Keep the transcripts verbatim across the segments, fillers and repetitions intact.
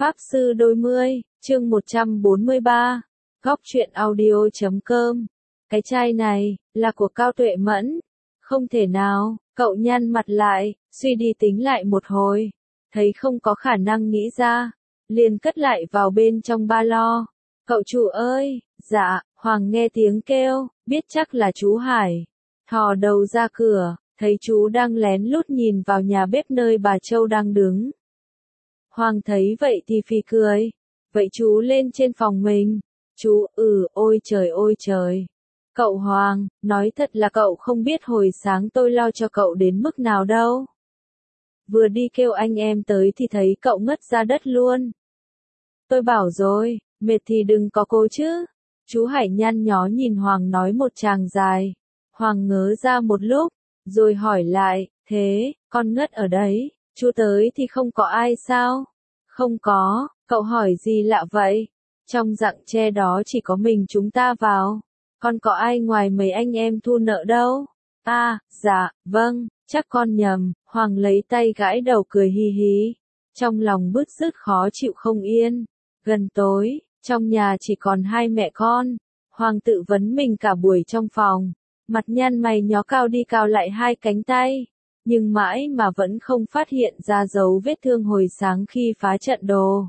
Pháp Sư Đôi Mươi, chương một trăm bốn mươi ba, góc truyện audio chấm com. Cái chai này, là của Cao Tuệ Mẫn. Không thể nào, cậu nhăn mặt lại, suy đi tính lại một hồi. Thấy không có khả năng nghĩ ra, liền cất lại vào bên trong ba lo. Cậu chủ ơi, dạ, Hoàng nghe tiếng kêu, biết chắc là chú Hải. Thò đầu ra cửa, thấy chú đang lén lút nhìn vào nhà bếp nơi bà Châu đang đứng. Hoàng thấy vậy thì phì cười. Vậy chú lên trên phòng mình. Chú, ừ, ôi trời ôi trời. Cậu Hoàng, nói thật là cậu không biết hồi sáng tôi lo cho cậu đến mức nào đâu. Vừa đi kêu anh em tới thì thấy cậu ngất ra đất luôn. Tôi bảo rồi, mệt thì đừng có cố chứ. Chú Hải nhăn nhó nhìn Hoàng nói một tràng dài. Hoàng ngớ ra một lúc, rồi hỏi lại, thế, con ngất ở đấy, chú tới thì không có ai sao? Không có, cậu hỏi gì lạ vậy? Trong rặng tre đó chỉ có mình chúng ta vào. Con có ai ngoài mấy anh em thu nợ đâu? À, dạ, vâng, chắc con nhầm. Hoàng lấy tay gãi đầu cười hi hí. Trong lòng bứt rứt khó chịu không yên. Gần tối, trong nhà chỉ còn hai mẹ con. Hoàng tự vấn mình cả buổi trong phòng. Mặt nhăn mày nhó cao đi cao lại hai cánh tay. Nhưng mãi mà vẫn không phát hiện ra dấu vết thương hồi sáng khi phá trận đồ.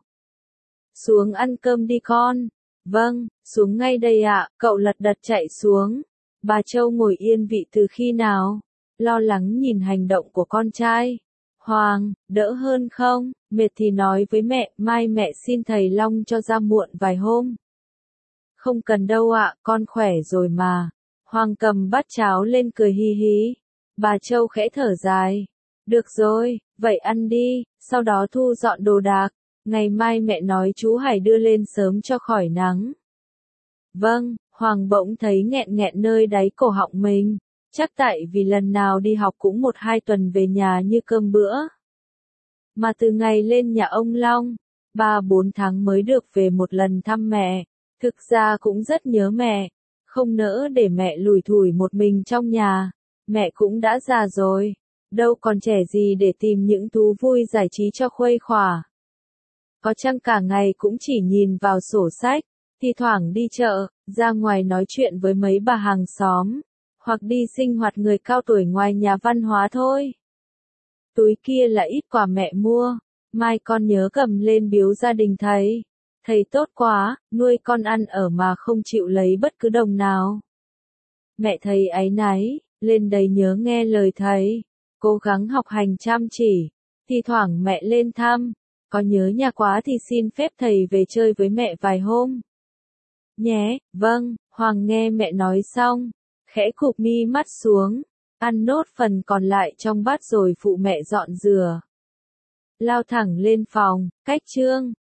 Xuống ăn cơm đi con. Vâng, xuống ngay đây ạ, cậu lật đật chạy xuống. Bà Châu ngồi yên vị từ khi nào? Lo lắng nhìn hành động của con trai. Hoàng, đỡ hơn không? Mệt thì nói với mẹ, mai mẹ xin thầy Long cho ra muộn vài hôm. Không cần đâu ạ, con khỏe rồi mà. Hoàng cầm bát cháo lên cười hi hí. Bà Châu khẽ thở dài. Được rồi, vậy ăn đi, sau đó thu dọn đồ đạc. Ngày mai mẹ nói chú Hải đưa lên sớm cho khỏi nắng. Vâng, Hoàng bỗng thấy nghẹn nghẹn nơi đáy cổ họng mình. Chắc tại vì lần nào đi học cũng một hai tuần về nhà như cơm bữa. Mà từ ngày lên nhà ông Long, ba bốn tháng mới được về một lần thăm mẹ. Thực ra cũng rất nhớ mẹ. Không nỡ để mẹ lủi thủi một mình trong nhà. Mẹ cũng đã già rồi. Đâu còn trẻ gì để tìm những thú vui giải trí cho khuây khỏa. Có chăng cả ngày cũng chỉ nhìn vào sổ sách, thi thoảng đi chợ, ra ngoài nói chuyện với mấy bà hàng xóm, hoặc đi sinh hoạt người cao tuổi ngoài nhà văn hóa thôi. Túi kia là ít quà mẹ mua, mai con nhớ cầm lên biếu gia đình thầy. Thầy tốt quá, nuôi con ăn ở mà không chịu lấy bất cứ đồng nào. Mẹ thầy áy náy, lên đây nhớ nghe lời thầy, cố gắng học hành chăm chỉ, thi thoảng mẹ lên thăm. Có nhớ nhà quá thì xin phép thầy về chơi với mẹ vài hôm. Nhé, vâng, Hoàng nghe mẹ nói xong, khẽ cụp mi mắt xuống, ăn nốt phần còn lại trong bát rồi phụ mẹ dọn dừa. Lao thẳng lên phòng, cách chương.